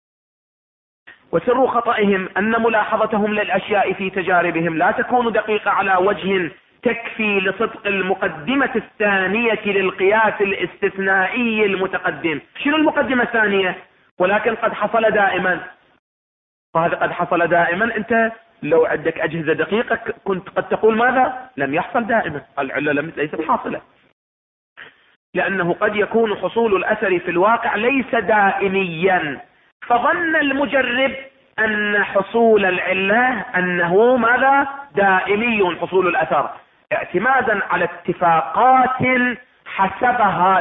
وسر خطئهم أن ملاحظتهم للأشياء في تجاربهم لا تكون دقيقة على وجه تكفي لصدق المقدمة الثانية للقياس الاستثنائي المتقدم. شنو المقدمة الثانية؟ ولكن قد حصل دائما، وهذا قد حصل دائما. أنت لو عندك أجهزة دقيقة كنت قد تقول ماذا؟ لم يحصل دائما، العلة ليست حاصلة، لأنه قد يكون حصول الأثر في الواقع ليس دائميا، فظن المجرب أن حصول العلة أنه ماذا؟ دائمي حصول الأثر، اعتمادا على اتفاقات حسبها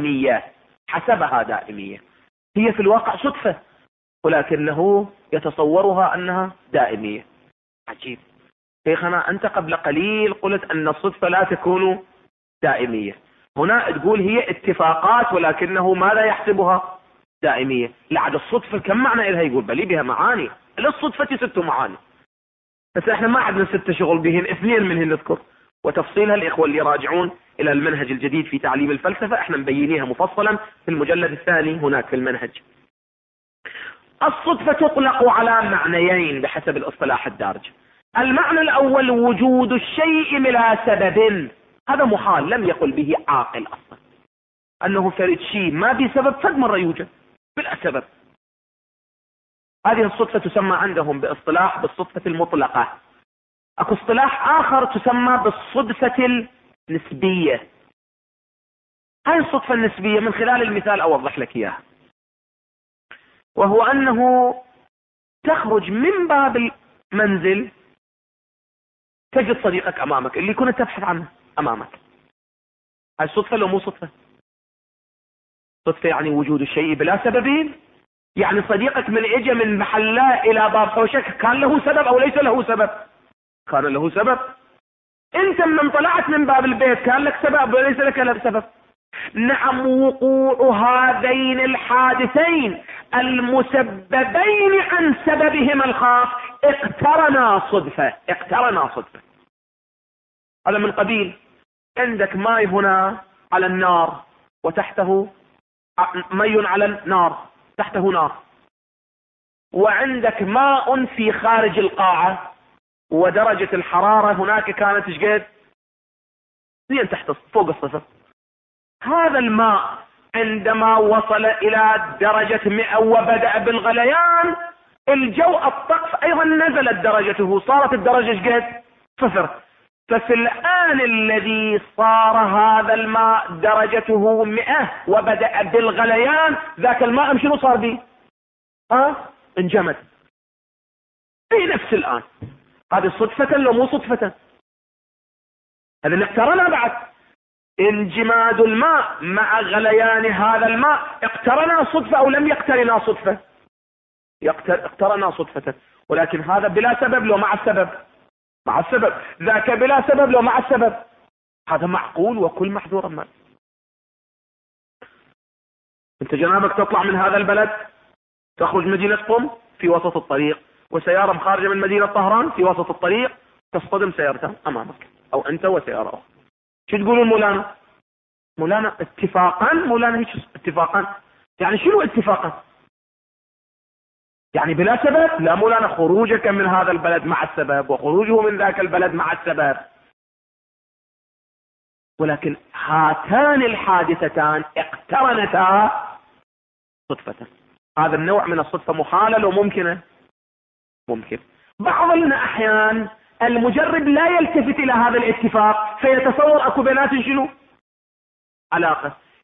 دائمية، هي في الواقع صدفة ولكنه يتصورها أنها دائمية. عجيب. شيخنا أنت قبل قليل قلت أن الصدفة لا تكون دائمية، هنا تقول هي اتفاقات ولكنه ماذا يحسبها؟ دائمية. لعد الصدفة كم معنى إلها؟ يقول بلي بها معاني، للصدفة 6 معاني، بس احنا ما عندنا 6 شغل بهن، 2 منهن نذكر، وتفصيلها الإخوة اللي يراجعون إلى المنهج الجديد في تعليم الفلسفة احنا مبينيها مفصلا في المجلد الثاني هناك في المنهج. الصدفة تطلق على معنيين بحسب الاصطلاح الدارج. المعنى الأول وجود الشيء بلا سبب، هذا محال، لم يقل به عاقل أصلا، أنه فرد شيء ما بسبب فد مرة يوجد بلا سبب. هذه الصدفة تسمى عندهم باصطلاح بالصدفة المطلقة. اكو اصطلاح آخر تسمى بالصدفة النسبية. هاي الصدفة النسبية من خلال المثال أوضح لك إياها، وهو أنه تخرج من باب المنزل تجد صديقك أمامك اللي كنت تبحث عنه أمامك. هاي صدفة لو مو صدفة؟ صدفة يعني وجود الشيء بلا سبب، يعني صديقك من اجى من محله إلى باب حوشك كان له سبب أو ليس له سبب؟ كان له سبب. أنت من طلعت من باب البيت كان لك سبب وليس لك سبب. نعم، وقوع هذين الحادثين المسببين عن سببهما الخاص اقترنا صدفة. هذا من قبيل عندك ماء هنا على النار وتحته مي على النار تحته نار، وعندك ماء في خارج القاعة ودرجة الحرارة هناك كانت شقد 2 تحت فوق الصفر. هذا الماء عندما وصل إلى درجة 100 وبدأ بالغليان، الجو الطقس أيضا نزلت درجته، صارت الدرجة شقد 0. ففي الآن الذي صار هذا الماء درجته 100 وبدأ بالغليان، ذاك الماء شنو صار به؟ انجمد في نفس الآن. هذه صدفة لو مو صدفة؟ هذا اللي اقترنا بعد انجماد الماء مع غليان هذا الماء، اقترنا صدفة أو لم يقترنا صدفة؟ اقترنا صدفة، ولكن هذا بلا سبب لو مع السبب؟ مع السبب. ذاك بلا سبب لو مع السبب؟ هذا معقول وكل محذور ما. انت جنابك تطلع من هذا البلد تخرج مدينة قم في وسط الطريق، وسيارة خارجة من مدينة طهران في وسط الطريق تصطدم سيارتها أمامك أو أنت وسيارة أخرى. شو تقولون مولانا اتفاقا؟ مولانا هيك اتفاقا يعني شنو اتفاقا؟ يعني بلا سبب؟ لا مولانا، خروجك من هذا البلد مع السبب وخروجه من ذاك البلد مع السبب، ولكن هاتان الحادثتان اقترنتا صدفة. هذا النوع من الصدفة محالة وممكنة؟ ممكن. بعض الأحيان المجرب لا يلتفت إلى هذا الاتفاق فيتصور أكو بينات شنو؟ علاقة.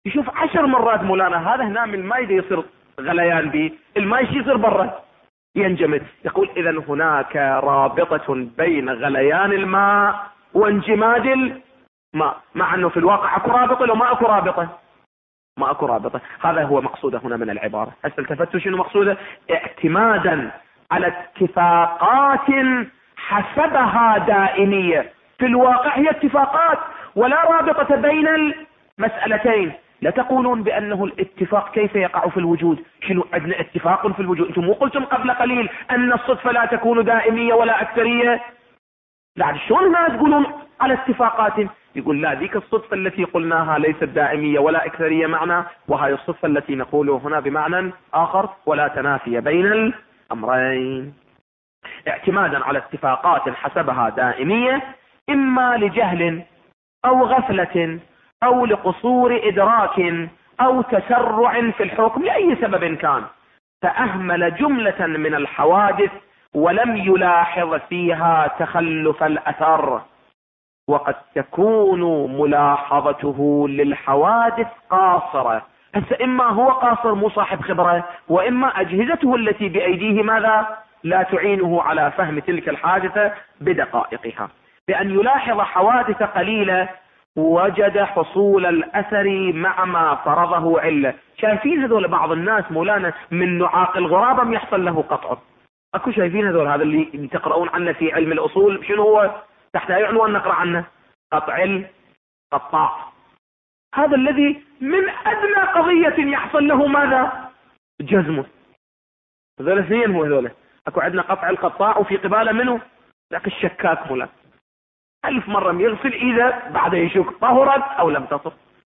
يشوف 10 مرات مولانا هذا هنا من الماء يصير غليان به، الماء يصير برا ينجمد. يقول إذا هناك رابطة بين غليان الماء وانجماد الماء، مع أنه في الواقع أكو رابطة لو ما أكو رابطة، ما أكو رابطة. هذا هو مقصوده هنا من العبارة. هسه التفتوا شنو مقصوده؟ اعتمادا على اتفاقات حسبها دائمية، في الواقع هي اتفاقات ولا رابطة بين المسألتين. لا تقولون بأنه الاتفاق كيف يقع في الوجود، شنو عندنا اتفاق في الوجود؟ انتم مو قلتم قبل قليل أن الصدفة لا تكون دائمية ولا أكثرية؟ لا شلون ما تقولون على اتفاقات؟ يقول لا، ذيك الصدفة التي قلناها ليست دائمية ولا أكثرية معنى، وهي الصدفة التي نقوله هنا بمعنى آخر، ولا تنافي بين الأمرين. اعتمادا على اتفاقات حسبها دائمية، إما لجهل أو غفلة أو لقصور إدراك أو تسرع في الحكم لأي سبب كان، فأهمل جملة من الحوادث ولم يلاحظ فيها تخلف الأثر. وقد تكون ملاحظته للحوادث قاصرة، هسه إما هو قاصر مو صاحب خبرة، وإما أجهزته التي بأيديه ماذا؟ لا تعينه على فهم تلك الحادثة بدقائقها. بأن يلاحظ حوادث قليلة وجد حصول الأثر مع ما فرضه علة. شايفين هذول بعض الناس مولانا من نعاق الغرابة يحصل له قطع. أكو شايفين هذول، هذا اللي تقرؤون عنه في علم الأصول شنو هو تحت أي عنوان نقرأ عنه؟ قطع القطاع. هذا الذي من أدنى قضية يحصل له ماذا؟ جزمه. هذول اثنين هو هذول. أكو عندنا قطع القطاع وفي قبالة منه ذاك الشكاك مولانا 1000 مرة يغسل إذا بعد يشك طهرت أو لم تطهر.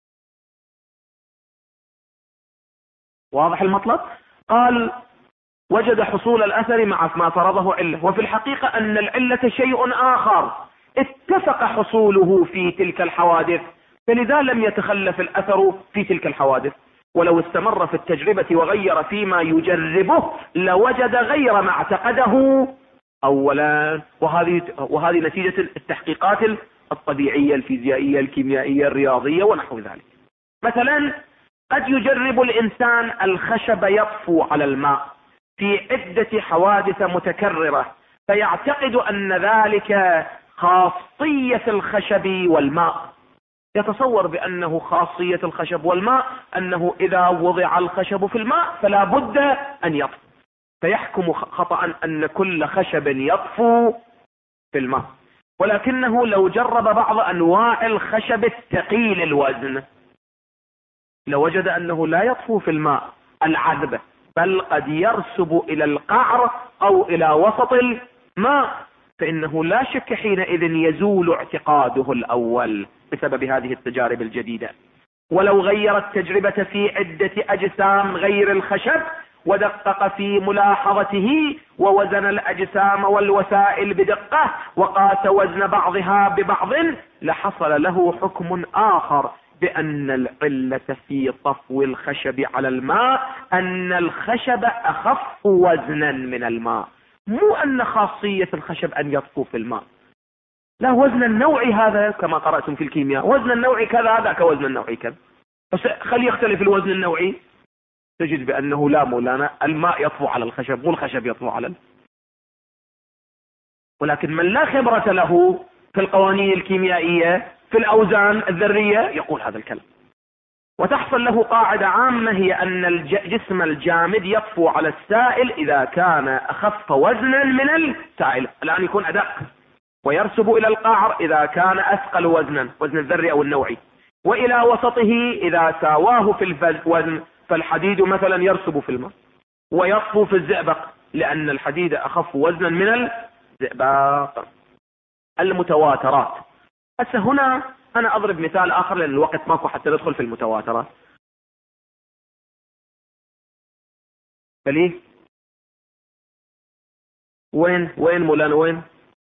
واضح المطلب؟ قال وجد حصول الأثر مع ما فرضه علة، وفي الحقيقة أن العلة شيء آخر اتفق حصوله في تلك الحوادث، فلذا لم يتخلف الأثر في تلك الحوادث. ولو استمر في التجربة وغير فيما يجربه لوجد غير ما اعتقده أولا. وهذه نتيجة التحقيقات الطبيعية الفيزيائية الكيميائية الرياضية ونحو ذلك. مثلا قد يجرب الإنسان الخشب يطفو على الماء في عدة حوادث متكررة، فيعتقد أن ذلك خاصية الخشب والماء. يتصور بأنه خاصية الخشب والماء أنه إذا وضع الخشب في الماء فلا بد أن يطفو، فيحكم خطأ أن كل خشب يطفو في الماء. ولكنه لو جرب بعض أنواع الخشب الثقيل الوزن لوجد أنه لا يطفو في الماء العذبة، بل قد يرسب إلى القعر أو إلى وسط الماء، فإنه لا شك حينئذ يزول اعتقاده الأول بسبب هذه التجارب الجديدة. ولو غير التجربة في عدة أجسام غير الخشب ودقق في ملاحظته ووزن الأجسام والوسائل بدقة وقاس وزن بعضها ببعض لحصل له حكم آخر بأن العلة في طفو الخشب على الماء أن الخشب أخف وزنا من الماء، مو أن خاصية الخشب أن يطفو في الماء. لا، وزن النوعي هذا كما قرأتم في الكيمياء، وزن النوعي كذا هذاك وزن النوعي كذا، بس خلي يختلف الوزن النوعي تجد بأنه لا مولانا الماء يطفو على الخشب مو الخشب يطفو على ولكن من لا خبرة له في القوانين الكيميائية في الأوزان الذرية يقول هذا الكلام. وتحصل له قاعدة عامة هي أن الجسم الجامد يطفو على السائل إذا كان أخف وزنا من السائل، الآن يكون أدق، ويرسب إلى القعر إذا كان أثقل وزنا، وزن الذري أو النوعي، وإلى وسطه إذا ساواه في الوزن، فالحديد مثلا يرسب في الماء ويطفو في الزئبق لأن الحديد أخف وزنا من الزئبق. المتواترات. هسه هنا أنا أضرب مثال آخر لأن الوقت ماكو حتى ندخل في المتواترات. فليه وين مولانا وين؟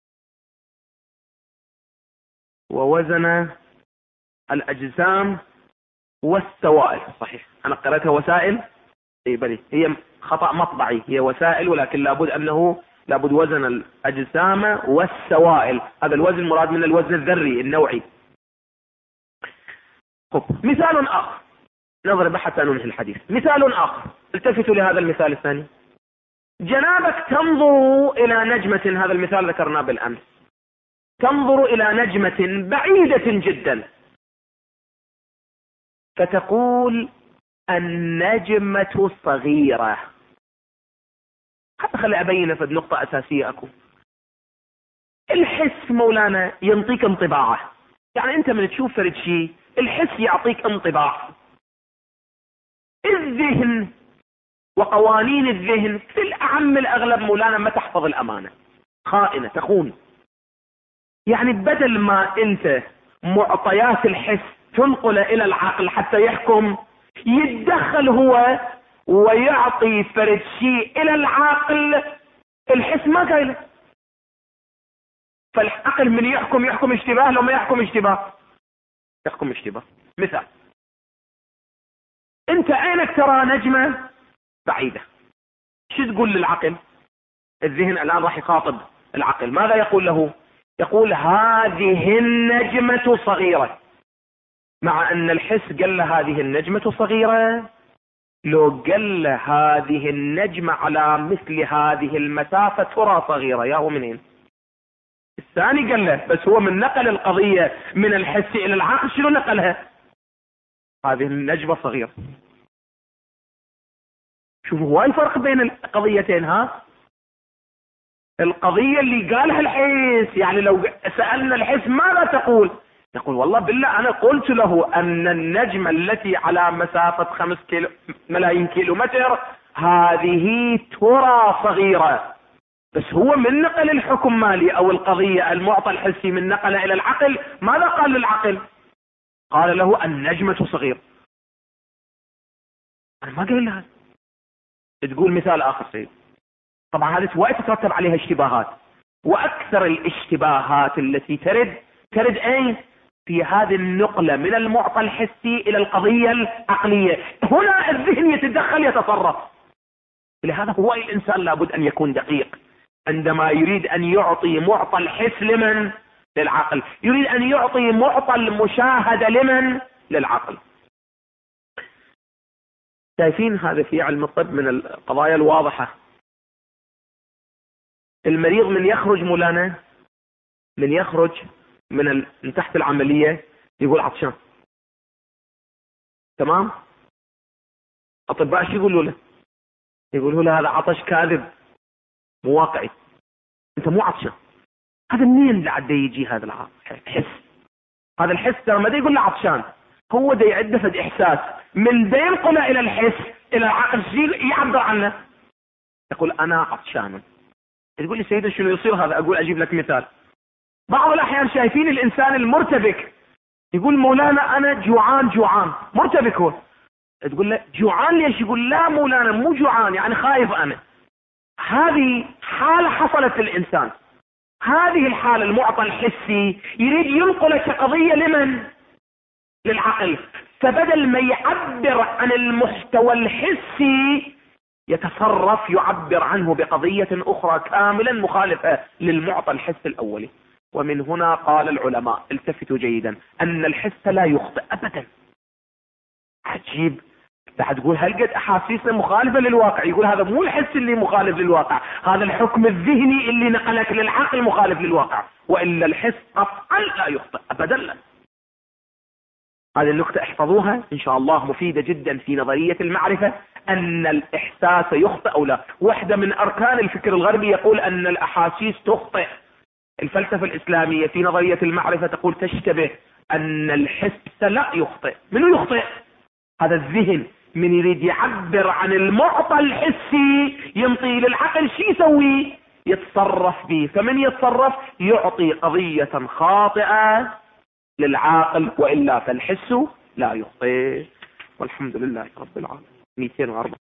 ووزن الأجسام والسوائل. صحيح أنا قرأتها وسائل، اي بلي هي خطأ مطبعي، هي وسائل ولكن لابد وزن الأجسام والسوائل. هذا الوزن مراد من الوزن الذري النوعي. مثال آخر نضرب حتى ننهي الحديث. مثال آخر، التفتوا لهذا المثال الثاني. جنابك تنظر إلى نجمة، هذا المثال ذكرناه بالأمس، تنظر إلى نجمة بعيدة جدا فتقول النجمة صغيرة. حتى خلي أبين في النقطة أساسية أكو. الحس مولانا ينطيك انطباعه، يعني أنت من تشوف فرد شيء الحس يعطيك انطباع. الذهن وقوانين الذهن في الأعم الأغلب مولانا ما تحفظ الأمانة، خائنة، تخون. يعني بدل ما أنت معطيات الحس تنقل إلى العقل حتى يحكم، يتدخل هو ويعطي فرد شيء إلى العقل الحس ما قايله. فالعقل من يحكم اشتباه، لو ما يحكم اشتباه يحكم اشتباه. مثال، انت عينك ترى نجمة بعيدة، شو تقول للعقل؟ الذهن الآن راح يخاطب العقل، ماذا يقول له؟ يقول هذه النجمة صغيرة، مع أن الحس قال له هذه النجمة صغيرة. لو قال له هذه النجمة على مثل هذه المسافة ترى صغيرة، يا هو منين؟ الثاني قال له، بس هو من نقل القضية من الحس إلى العقل، شنو نقلها؟ هذه النجمة صغيرة. شوفوا هواي فرق بين القضيتين. ها، القضية اللي قالها الحس، يعني لو سألنا الحس ماذا تقول؟ يقول والله بالله أنا قلت له أن النجمة التي على مسافة 5 ملايين كيلومتر هذه ترى صغيرة، بس هو من نقل الحكم مالي أو القضية المعطى الحسي من نقل إلى العقل، ماذا قال للعقل؟ قال له النجمة صغيرة. أنا ما قال لها. تقول مثال آخر سيد، طبعا هذه وايد تترتب عليها اشتباهات، وأكثر الاشتباهات التي ترد أين؟ في هذه النقلة من المعطى الحسي إلى القضية العقلية. هنا الذهن يتدخل يتصرف. لهذا هو الإنسان لابد أن يكون دقيق عندما يريد أن يعطي معطى الحس لمن؟ للعقل. يريد أن يعطي معطى المشاهدة لمن؟ للعقل. شايفين هذا في علم الطب من القضايا الواضحة. المريض من يخرج مولانا، من يخرج من تحت العملية يقول عطشان، تمام؟ أطباء شو يقولوا له؟ يقولوا له هذا عطش كاذب مو واقعي، أنت مو عطشان. هذا منين لعده يجي هذا الحس؟ هذا الحس ترى ما دا يقول له عطشان، هو دا يعده فد إحساس من دا ينقله إلى الحس إلى العقل، يعبر عنه. يقول أنا عطشان. تقول لي سيدي شنو يصير هذا؟ أقول أجيب لك مثال. بعض الأحيان شايفين الإنسان المرتبك يقول مولانا أنا جوعان مرتبك هو. تقول له جوعان ليش؟ يقول لا مولانا مو جوعان، يعني خايف أنا. هذه حالة حصلت للإنسان، هذه الحالة المعطى الحسي يريد ينقل كقضية لمن؟ للعقل. فبدل ما يعبر عن المحتوى الحسي يتصرف يعبر عنه بقضية أخرى كاملا مخالفة للمعطى الحسي الأولي. ومن هنا قال العلماء، التفتوا جيدا، أن الحس لا يخطئ أبدا. عجيب، بعد تقول هل قد أحاسيسنا مخالفة للواقع؟ يقول هذا مو الحس اللي مخالف للواقع، هذا الحكم الذهني اللي نقلك للعقل مخالف للواقع، وإلا الحس قطعا لا يخطئ أبدا لا. هذه النقطة احفظوها إن شاء الله، مفيدة جدا في نظرية المعرفة، أن الإحساس يخطئ أو لا. واحدة من أركان الفكر الغربي يقول أن الأحاسيس تخطئ. الفلسفة الإسلامية في نظرية المعرفة تقول تشتبه، أن الحس لا يخطئ. منو يخطئ؟ هذا الذهن من يريد يعبر عن المعطى الحسي ينطي للعقل شي يسوي؟ يتصرف به. فمن يتصرف يعطي قضية خاطئة للعاقل، وإلا فالحس لا يخطئ. والحمد لله رب العالمين. 204